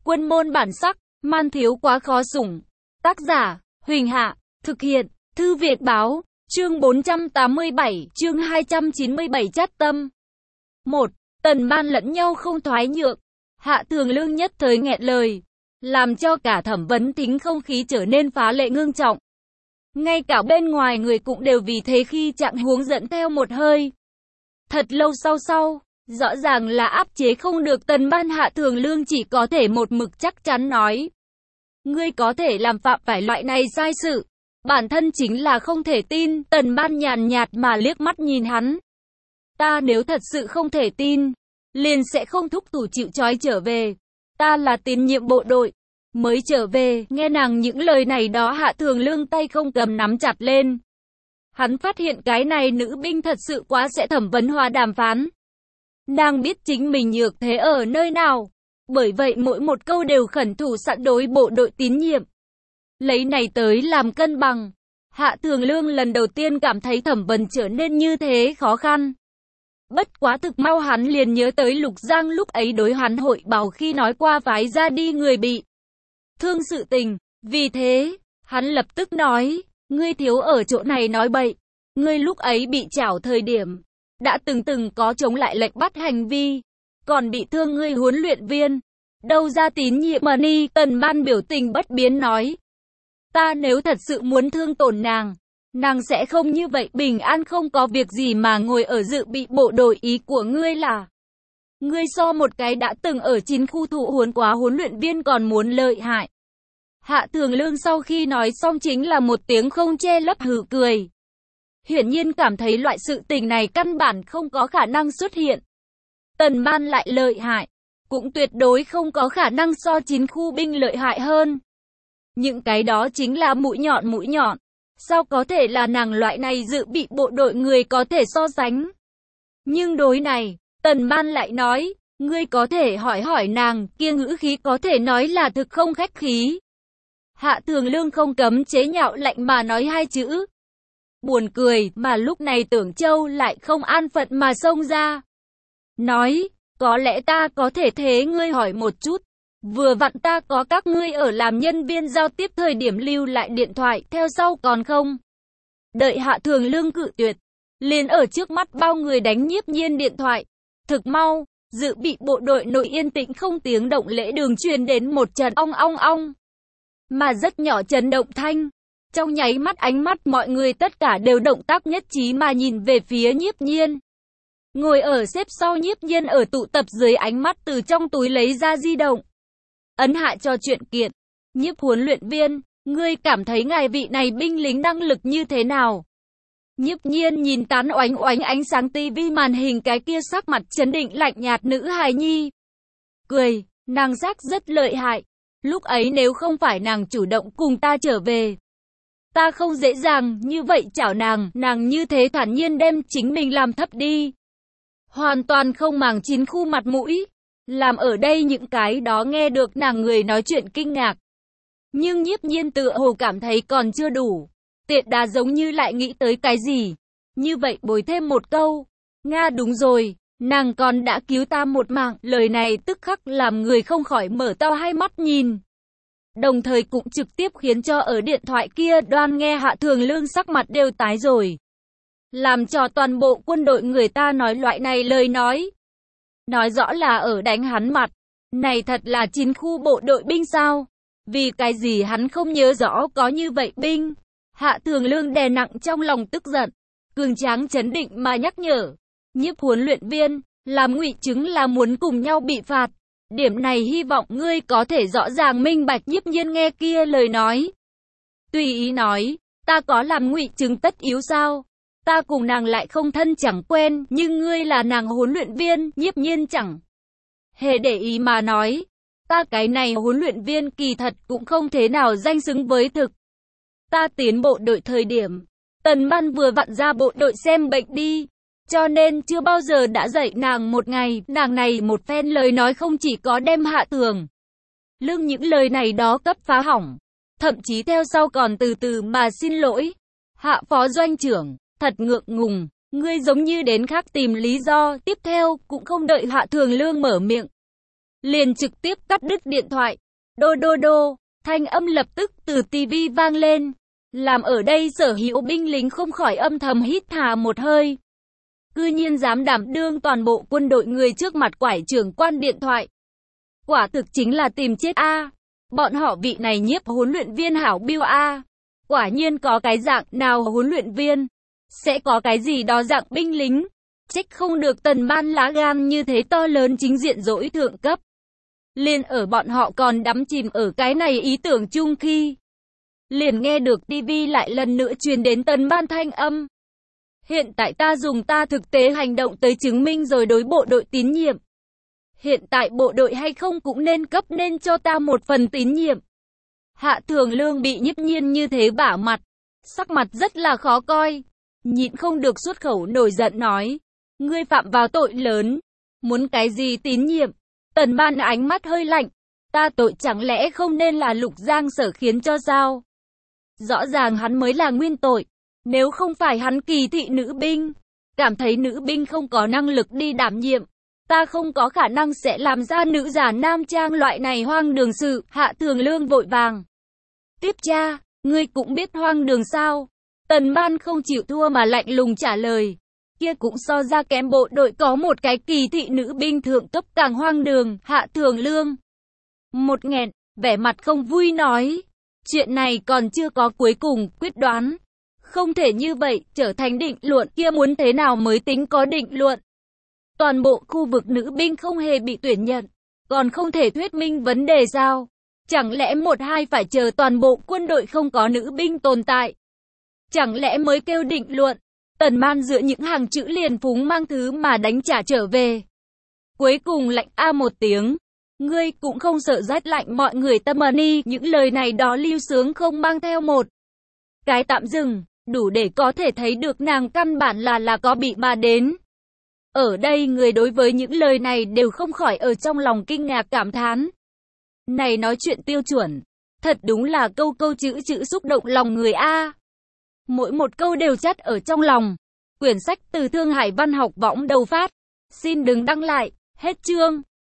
Quân môn bản sắc, man thiếu quá khó sủng. Tác giả, Huỳnh Hạ, thực hiện, Thư Việt Báo, chương 487, chương 297 Chát tâm. 1. Tần Ban lẫn nhau không thoái nhượng. Hạ Thường Lương nhất thời nghẹn lời, làm cho cả thẩm vấn thính không khí trở nên phá lệ ngưng trọng. Ngay cả bên ngoài người cũng đều vì thế khi trạng huống dẫn theo một hơi. Thật lâu sau, rõ ràng là áp chế không được Tần Ban. Hạ Thường Lương chỉ có thể một mực chắc chắn nói. Ngươi có thể làm phạm phải loại này sai sự. Bản thân chính là không thể tin. Tần Ban nhàn nhạt mà liếc mắt nhìn hắn. Ta nếu thật sự không thể tin, liền sẽ không thúc thủ chịu trói trở về. Ta là tín nhiệm bộ đội, mới trở về. Nghe nàng những lời này đó, Hạ Thường Lương tay không cầm nắm chặt lên. Hắn phát hiện cái này nữ binh thật sự quá sẽ thẩm vấn hòa đàm phán. Nàng biết chính mình nhược thế ở nơi nào, bởi vậy mỗi một câu đều khẩn thủ sẵn đối bộ đội tín nhiệm. Lấy này tới làm cân bằng. Hạ Thường Lương lần đầu tiên cảm thấy thẩm vấn trở nên như thế khó khăn. Bất quá thực mau hắn liền nhớ tới Lục Giang lúc ấy đối hắn hội báo khi nói qua phái ra đi người bị thương sự tình. Vì thế, hắn lập tức nói, ngươi thiếu ở chỗ này nói bậy. Ngươi lúc ấy bị trảo thời điểm, đã từng có chống lại lệnh bắt hành vi, còn bị thương ngươi huấn luyện viên. Đâu ra tín nhiệm mà ni. Tần Ban biểu tình bất biến nói, ta nếu thật sự muốn thương tổn nàng sẽ không như vậy bình an không có việc gì mà ngồi ở dự bị bộ đội. Ý của ngươi là, ngươi so một cái đã từng ở 9 khu thụ huấn quá huấn luyện viên còn muốn lợi hại. Hạ Thường Lương sau khi nói xong chính là một tiếng không che lấp hừ cười. Hiển nhiên cảm thấy loại sự tình này căn bản không có khả năng xuất hiện. Tần Ban lại lợi hại, cũng tuyệt đối không có khả năng so 9 khu binh lợi hại hơn. Những cái đó chính là mũi nhọn. Sao có thể là nàng loại này dự bị bộ đội người có thể so sánh. Nhưng đối này, Tần Ban lại nói, ngươi có thể hỏi nàng, kia ngữ khí có thể nói là thực không khách khí. Hạ Thường Lương không cấm chế nhạo lạnh mà nói hai chữ. Buồn cười, mà lúc này Tưởng Châu lại không an phận mà xông ra. Nói, có lẽ ta có thể thế ngươi hỏi một chút. Vừa vặn ta có các ngươi ở làm nhân viên giao tiếp thời điểm lưu lại điện thoại theo sau còn không? Đợi Hạ Thường Lương cự tuyệt, liền ở trước mắt bao người đánh Nhiếp Nhiên điện thoại. Thực mau, dự bị bộ đội nội yên tĩnh không tiếng động lễ đường truyền đến một trận ong ong ong. Mà rất nhỏ chấn động thanh. Trong nháy mắt ánh mắt mọi người tất cả đều động tác nhất trí mà nhìn về phía Nhiếp Nhiên. Ngồi ở xếp sau Nhiếp Nhiên ở tụ tập dưới ánh mắt từ trong túi lấy ra di động. Ấn hạ cho chuyện kiện. Nhiếp huấn luyện viên, ngươi cảm thấy ngài vị này binh lính năng lực như thế nào? Nhiếp Nhiên nhìn tán oánh ánh sáng tivi màn hình cái kia sắc mặt chấn định lạnh nhạt nữ hài nhi. Cười, nàng giác rất lợi hại. Lúc ấy nếu không phải nàng chủ động cùng ta trở về, ta không dễ dàng như vậy chảo nàng như thế thản nhiên đem chính mình làm thấp đi. Hoàn toàn không màng 9 khu mặt mũi. Làm ở đây những cái đó nghe được nàng người nói chuyện kinh ngạc. Nhưng Nhiếp Nhiên tựa hồ cảm thấy còn chưa đủ. Tiện đà giống như lại nghĩ tới cái gì. Như vậy bồi thêm một câu. Nga đúng rồi, nàng còn đã cứu ta một mạng. Lời này tức khắc làm người không khỏi mở to hai mắt nhìn. Đồng thời cũng trực tiếp khiến cho ở điện thoại kia đoan nghe Hạ Thường Lương sắc mặt đều tái rồi. Làm cho toàn bộ quân đội người ta nói loại này lời nói. Nói rõ là ở đánh hắn mặt. Này thật là 9 khu bộ đội binh sao? Vì cái gì hắn không nhớ rõ có như vậy binh? Hạ Thường Lương đè nặng trong lòng tức giận. Cường tráng chấn định mà nhắc nhở. Nhiếp huấn luyện viên, làm ngụy chứng là muốn cùng nhau bị phạt. Điểm này hy vọng ngươi có thể rõ ràng minh bạch. Nhiếp Nhiên nghe kia lời nói. Tùy ý nói, ta có làm ngụy chứng tất yếu sao? Ta cùng nàng lại không thân chẳng quen, nhưng ngươi là nàng huấn luyện viên. Nhiếp Nhiên chẳng hề để ý mà nói, ta cái này huấn luyện viên kỳ thật cũng không thế nào danh xứng với thực. Ta tiến bộ đội thời điểm, Tần Ban vừa vặn ra bộ đội xem bệnh đi, cho nên chưa bao giờ đã dạy nàng một ngày. Nàng này một phen lời nói không chỉ có đem Hạ Thường Lương những lời này đó cấp phá hỏng, thậm chí theo sau còn từ từ mà xin lỗi. Hạ phó doanh trưởng, thật ngượng ngùng, ngươi giống như đến khác tìm lý do. Tiếp theo cũng không đợi Hạ Thường Lương mở miệng, liền trực tiếp cắt đứt điện thoại. Đô đô đô, thanh âm lập tức từ tivi vang lên, làm ở đây sở hữu binh lính không khỏi âm thầm hít hà một hơi. Cư nhiên dám đảm đương toàn bộ quân đội người trước mặt quải trưởng quan điện thoại. Quả thực chính là tìm chết a. Bọn họ vị này nhiếp huấn luyện viên hảo biêu a. Quả nhiên có cái dạng nào huấn luyện viên, sẽ có cái gì đó dạng binh lính. Trách không được Tần Ban lá gan như thế to lớn chính diện dỗi thượng cấp. Liền ở bọn họ còn đắm chìm ở cái này ý tưởng chung khi liền nghe được tivi lại lần nữa truyền đến Tần Ban thanh âm. Hiện tại ta dùng ta thực tế hành động tới chứng minh rồi đối bộ đội tín nhiệm. Hiện tại bộ đội hay không cũng nên cấp nên cho ta một phần tín nhiệm. Hạ Thường Lương bị Nhiếp Nhiên như thế bả mặt, sắc mặt rất là khó coi, nhịn không được xuất khẩu nổi giận nói, ngươi phạm vào tội lớn, muốn cái gì tín nhiệm? Tần Ban ánh mắt hơi lạnh, ta tội chẳng lẽ không nên là Lục Giang Sở khiến cho sao? Rõ ràng hắn mới là nguyên tội, nếu không phải hắn kỳ thị nữ binh, cảm thấy nữ binh không có năng lực đi đảm nhiệm, ta không có khả năng sẽ làm ra nữ giả nam trang loại này hoang đường sự. Hạ Thường Lương vội vàng tiếp tra, ngươi cũng biết hoang đường sao? Tần Ban không chịu thua mà lạnh lùng trả lời, kia cũng so ra kém bộ đội có một cái kỳ thị nữ binh thượng cấp càng hoang đường. Hạ Thường Lương một nghẹn, vẻ mặt không vui nói, chuyện này còn chưa có cuối cùng quyết đoán, không thể như vậy trở thành định luận, kia muốn thế nào mới tính có định luận? Toàn bộ khu vực nữ binh không hề bị tuyển nhận, còn không thể thuyết minh vấn đề sao? Chẳng lẽ một hai phải chờ toàn bộ quân đội không có nữ binh tồn tại, chẳng lẽ mới kêu định luận? Tần Ban dựa những hàng chữ liền phúng mang thứ mà đánh trả trở về. Cuối cùng lạnh a một tiếng, ngươi cũng không sợ rát lạnh mọi người tâm đi. Những lời này đó Lưu Sướng không mang theo một cái tạm dừng, đủ để có thể thấy được nàng căn bản là có bị bà đến. Ở đây người đối với những lời này đều không khỏi ở trong lòng kinh ngạc cảm thán. Này nói chuyện tiêu chuẩn, thật đúng là câu câu chữ chữ xúc động lòng người a. Mỗi một câu đều chất ở trong lòng. Quyển sách từ Thương Hải Văn học võng đầu phát. Xin đừng đăng lại, hết chương.